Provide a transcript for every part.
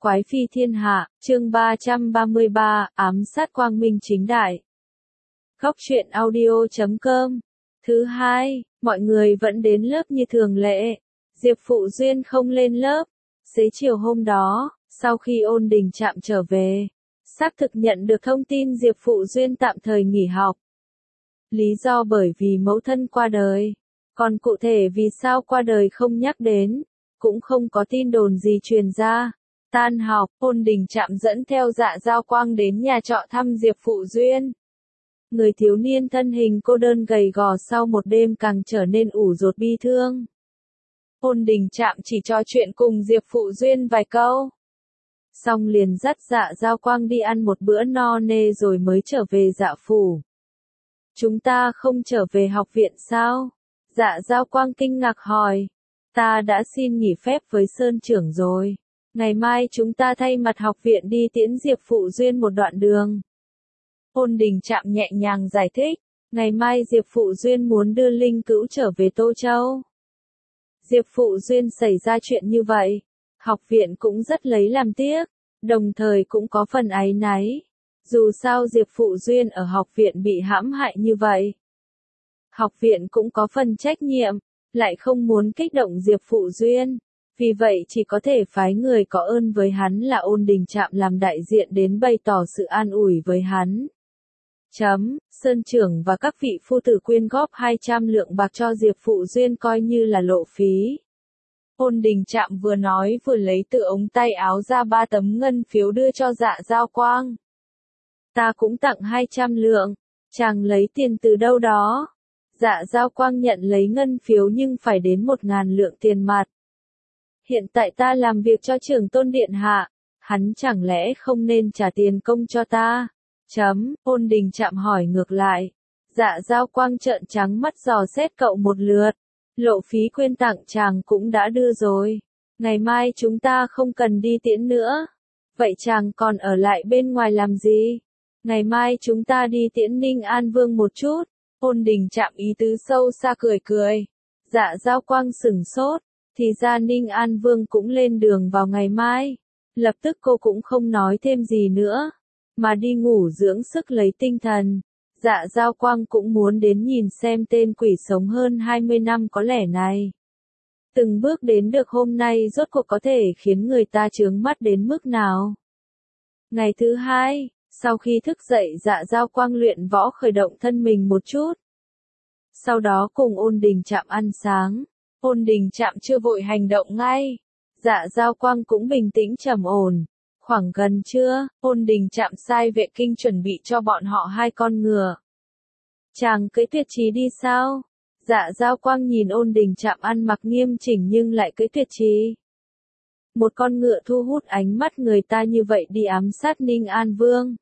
Quái phi thiên hạ, chương 333, ám sát quang minh chính đại. Góc truyện audio.com. Thứ hai, mọi người vẫn đến lớp như thường lệ. Diệp Phụ Duyên không lên lớp. Xế chiều hôm đó, sau khi Ôn Đình Trạm trở về, xác thực nhận được thông tin Diệp Phụ Duyên tạm thời nghỉ học. Lý do bởi vì mẫu thân qua đời. Còn cụ thể vì sao qua đời không nhắc đến, cũng không có tin đồn gì truyền ra. Tan học, Ôn Đình Trạm dẫn theo Dạ Giao Quang đến nhà trọ thăm Diệp Phụ Duyên. Người thiếu niên thân hình cô đơn gầy gò sau một đêm càng trở nên ủ rột bi thương. Ôn Đình Trạm chỉ trò chuyện cùng Diệp Phụ Duyên vài câu. Xong liền dắt Dạ Giao Quang đi ăn một bữa no nê rồi mới trở về Dạ phủ. Chúng ta không trở về học viện sao? Dạ Giao Quang kinh ngạc hỏi. Ta đã xin nghỉ phép với Sơn trưởng rồi. Ngày mai chúng ta thay mặt học viện đi tiễn Diệp Phụ Duyên một đoạn đường. Ôn Đình Trạm nhẹ nhàng giải thích. Ngày mai Diệp Phụ Duyên muốn đưa Linh Cữu trở về Tô Châu. Diệp Phụ Duyên xảy ra chuyện như vậy. Học viện cũng rất lấy làm tiếc. Đồng thời cũng có phần áy náy. Dù sao Diệp Phụ Duyên ở học viện bị hãm hại như vậy. Học viện cũng có phần trách nhiệm. Lại không muốn kích động Diệp Phụ Duyên. Vì vậy chỉ có thể phái người có ơn với hắn là Ôn Đình Trạm làm đại diện đến bày tỏ sự an ủi với hắn. Sơn trưởng và các vị phu tử quyên góp 200 lượng bạc cho Diệp Phụ Duyên coi như là lộ phí. Ôn Đình Trạm vừa nói vừa lấy từ ống tay áo ra 3 tấm ngân phiếu đưa cho Dạ Giao Quang. Ta cũng tặng 200 lượng, chàng lấy tiền từ đâu đó. Dạ Giao Quang nhận lấy ngân phiếu nhưng phải đến 1.000 lượng tiền mặt. Hiện tại ta làm việc cho trưởng tôn điện hạ, hắn chẳng lẽ không nên trả tiền công cho ta? Ôn Đình Trạm hỏi ngược lại. Dạ Giao Quang trợn trắng mắt dò xét cậu một lượt. Lộ phí quyên tặng chàng cũng đã đưa rồi. Ngày mai chúng ta không cần đi tiễn nữa. Vậy chàng còn ở lại bên ngoài làm gì? Ngày mai chúng ta đi tiễn Ninh An Vương một chút. Ôn Đình Trạm ý tứ sâu xa cười cười. Dạ Giao Quang sửng sốt. Thì ra Ninh An Vương cũng lên đường vào ngày mai. Lập tức cô cũng không nói thêm gì nữa. Mà đi ngủ dưỡng sức lấy tinh thần. Dạ Giao Quang cũng muốn đến nhìn xem tên quỷ sống hơn 20 năm có lẽ này. Từng bước đến được hôm nay rốt cuộc có thể khiến người ta chướng mắt đến mức nào. Ngày thứ hai, sau khi thức dậy Dạ Giao Quang luyện võ khởi động thân mình một chút. Sau đó cùng Ôn Đình Trạm ăn sáng. Ôn Đình Trạm chưa vội hành động ngay. Dạ Giao Quang cũng bình tĩnh trầm ổn. Khoảng gần trưa, Ôn Đình Trạm sai vệ kinh chuẩn bị cho bọn họ 2 con ngựa. Chàng cưỡi Tuyệt Trì đi sao? Dạ Giao Quang nhìn Ôn Đình Trạm ăn mặc nghiêm chỉnh nhưng lại cưỡi Tuyệt Trì. Một con ngựa thu hút ánh mắt người ta như vậy đi ám sát Ninh An Vương.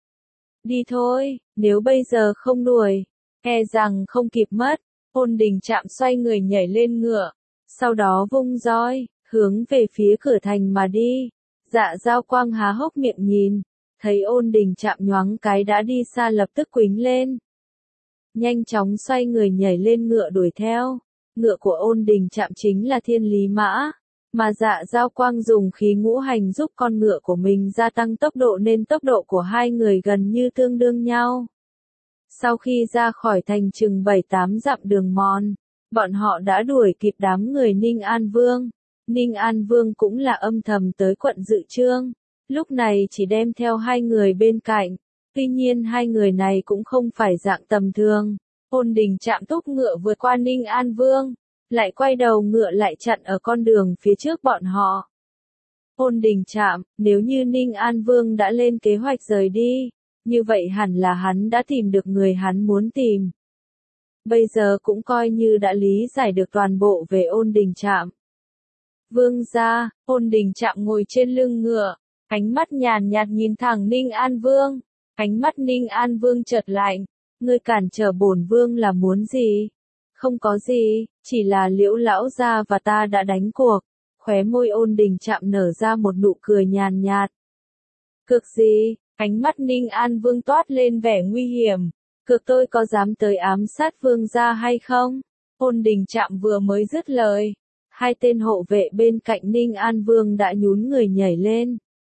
Đi thôi, nếu bây giờ không đuổi, e rằng không kịp mất. Ôn Đình Trạm xoay người nhảy lên ngựa, sau đó vung roi, hướng về phía cửa thành mà đi. Dạ Giao Quang há hốc miệng nhìn, thấy Ôn Đình Trạm nhoáng cái đã đi xa lập tức quýnh lên. Nhanh chóng xoay người nhảy lên ngựa đuổi theo. Ngựa của Ôn Đình Trạm chính là Thiên Lý Mã, mà Dạ Giao Quang dùng khí ngũ hành giúp con ngựa của mình gia tăng tốc độ nên tốc độ của hai người gần như tương đương nhau. Sau khi ra khỏi thành chừng 7-8 dặm đường mòn, bọn họ đã đuổi kịp đám người Ninh An Vương. Ninh An Vương cũng là âm thầm tới quận Dự Chương, lúc này chỉ đem theo 2 người bên cạnh. Tuy nhiên 2 người này cũng không phải dạng tầm thường. Ôn Đình Trạm thúc ngựa vượt qua Ninh An Vương, lại quay đầu ngựa lại chặn ở con đường phía trước bọn họ. Ôn Đình Trạm, nếu như Ninh An Vương đã lên kế hoạch rời đi, như vậy hẳn là hắn đã tìm được người hắn muốn tìm. Bây giờ cũng coi như đã lý giải được toàn bộ về Ôn Đình Trạm. Vương gia, Ôn Đình Trạm ngồi trên lưng ngựa, ánh mắt nhàn nhạt nhìn thẳng Ninh An Vương. Ánh mắt Ninh An Vương chợt lạnh. Ngươi cản trở bổn vương là muốn gì? Không có gì, chỉ là Liễu lão gia và ta đã đánh cuộc. Khóe môi Ôn Đình Trạm nở ra một nụ cười nhàn nhạt. Cược gì? Ánh mắt Ninh An Vương toát lên vẻ nguy hiểm. Cược tôi có dám tới ám sát vương gia hay không? Ôn Đình Trạm vừa mới dứt lời. 2 tên hộ vệ bên cạnh Ninh An Vương đã nhún người nhảy lên.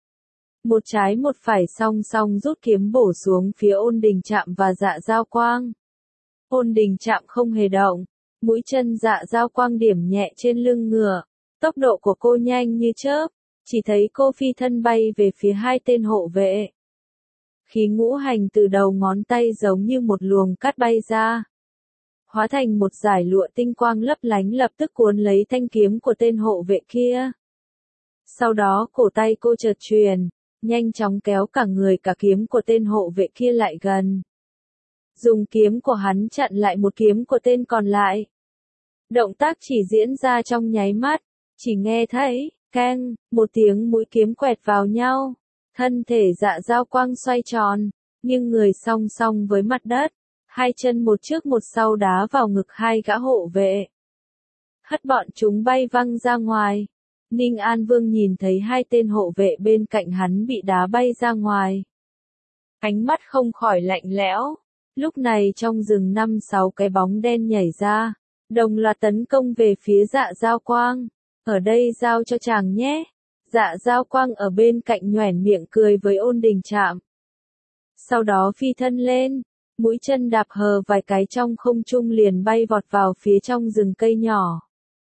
một trái một phải song song rút kiếm bổ xuống phía Ôn Đình Trạm và Dạ Dao Quang. Ôn Đình Trạm không hề động, mũi chân Dạ Dao Quang điểm nhẹ trên lưng ngựa, tốc độ của cô nhanh như chớp, chỉ thấy cô phi thân bay về phía hai tên hộ vệ. Khí ngũ hành từ đầu ngón tay giống như một luồng cát bay ra, hóa thành một dải lụa tinh quang lấp lánh lập tức cuốn lấy thanh kiếm của tên hộ vệ kia. Sau đó cổ tay cô chợt truyền, nhanh chóng kéo cả người cả kiếm của tên hộ vệ kia lại gần. Dùng kiếm của hắn chặn lại một kiếm của tên còn lại. Động tác chỉ diễn ra trong nháy mắt, chỉ nghe thấy, keng, một tiếng mũi kiếm quẹt vào nhau. Thân thể Dạ Dao Quang xoay tròn, nhưng người song song với mặt đất, hai chân một trước một sau đá vào ngực hai gã hộ vệ. Hất bọn chúng bay văng ra ngoài. Ninh An Vương nhìn thấy hai tên hộ vệ bên cạnh hắn bị đá bay ra ngoài. Ánh mắt không khỏi lạnh lẽo. Lúc này trong rừng 5-6 cái bóng đen nhảy ra, đồng loạt tấn công về phía Dạ Dao Quang. Ở đây giao cho chàng nhé. Dạ Dao Quang ở bên cạnh nhoẻn miệng cười với Ôn Đình Trạm. Sau đó phi thân lên, mũi chân đạp hờ vài cái trong không trung liền bay vọt vào phía trong rừng cây nhỏ.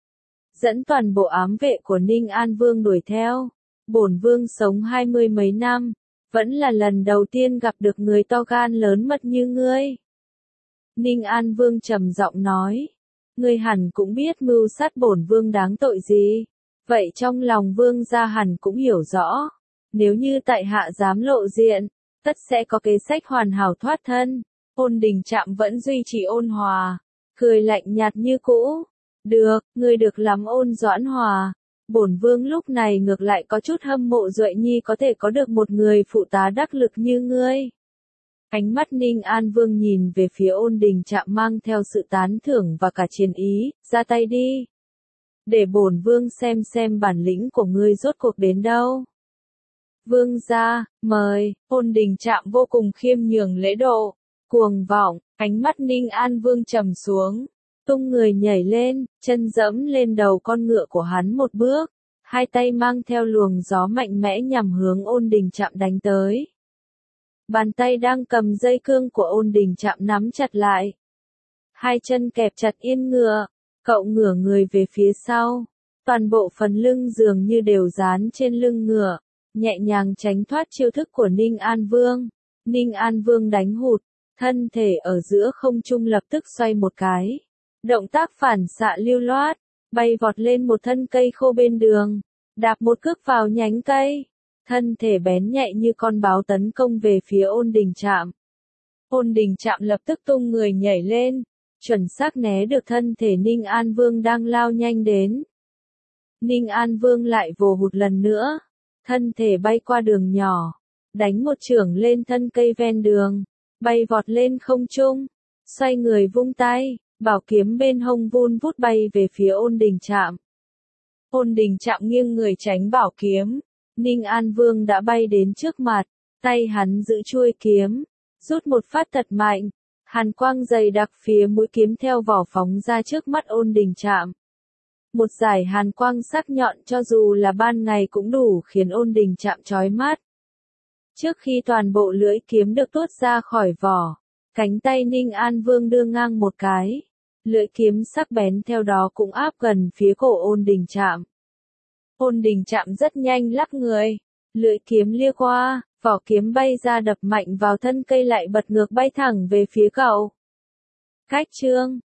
Dẫn toàn bộ ám vệ của Ninh An Vương đuổi theo. Bổn vương sống 20 mấy năm, vẫn là lần đầu tiên gặp được người to gan lớn mật như ngươi. Ninh An Vương trầm giọng nói, ngươi hẳn cũng biết mưu sát bổn vương đáng tội gì. Vậy trong lòng vương gia hẳn cũng hiểu rõ, nếu như tại hạ dám lộ diện, tất sẽ có kế sách hoàn hảo thoát thân. Ôn Đình Trạm vẫn duy trì ôn hòa, cười lạnh nhạt như cũ. Được, ngươi được lắm Ôn Doãn Hòa. Bổn vương lúc này ngược lại có chút hâm mộ Duệ Nhi có thể có được một người phụ tá đắc lực như ngươi. Ánh mắt Ninh An Vương nhìn về phía Ôn Đình Trạm mang theo sự tán thưởng và cả chiến ý, ra tay đi. Để bổn vương xem bản lĩnh của ngươi rốt cuộc đến đâu. Vương gia, mời. Ôn Đình Trạm vô cùng khiêm nhường lễ độ, cuồng vọng, ánh mắt Ninh An Vương trầm xuống, tung người nhảy lên, chân dẫm lên đầu con ngựa của hắn một bước, hai tay mang theo luồng gió mạnh mẽ nhằm hướng Ôn Đình Trạm đánh tới. Bàn tay đang cầm dây cương của Ôn Đình Trạm nắm chặt lại. Hai chân kẹp chặt yên ngựa, cậu ngửa người về phía sau, toàn bộ phần lưng dường như đều dán trên lưng ngựa, nhẹ nhàng tránh thoát chiêu thức của Ninh An Vương. Ninh An Vương đánh hụt, thân thể ở giữa không trung lập tức xoay một cái. Động tác phản xạ lưu loát, bay vọt lên một thân cây khô bên đường, đạp một cước vào nhánh cây, thân thể bén nhạy như con báo tấn công về phía Ôn Đình Trạm. Ôn Đình Trạm lập tức tung người nhảy lên, chuẩn xác né được thân thể Ninh An Vương đang lao nhanh đến. Ninh An Vương lại vồ hụt lần nữa, thân thể bay qua đường nhỏ, đánh một chưởng lên thân cây ven đường, bay vọt lên không trung, xoay người vung tay, bảo kiếm bên hông vun vút bay về phía Ôn Đình Trạm. Ôn Đình Trạm nghiêng người tránh bảo kiếm, Ninh An Vương đã bay đến trước mặt, tay hắn giữ chuôi kiếm, rút một phát thật mạnh, hàn quang dày đặc phía mũi kiếm theo vỏ phóng ra trước mắt Ôn Đình Trạm. Một dải hàn quang sắc nhọn cho dù là ban ngày cũng đủ khiến Ôn Đình Trạm chói mắt. Trước khi toàn bộ lưỡi kiếm được tuốt ra khỏi vỏ, cánh tay Ninh An Vương đưa ngang một cái, lưỡi kiếm sắc bén theo đó cũng áp gần phía cổ Ôn Đình Trạm. Ôn Đình Trạm rất nhanh lắc người, lưỡi kiếm lia qua, vỏ kiếm bay ra đập mạnh vào thân cây lại bật ngược bay thẳng về phía cậu. Cách chương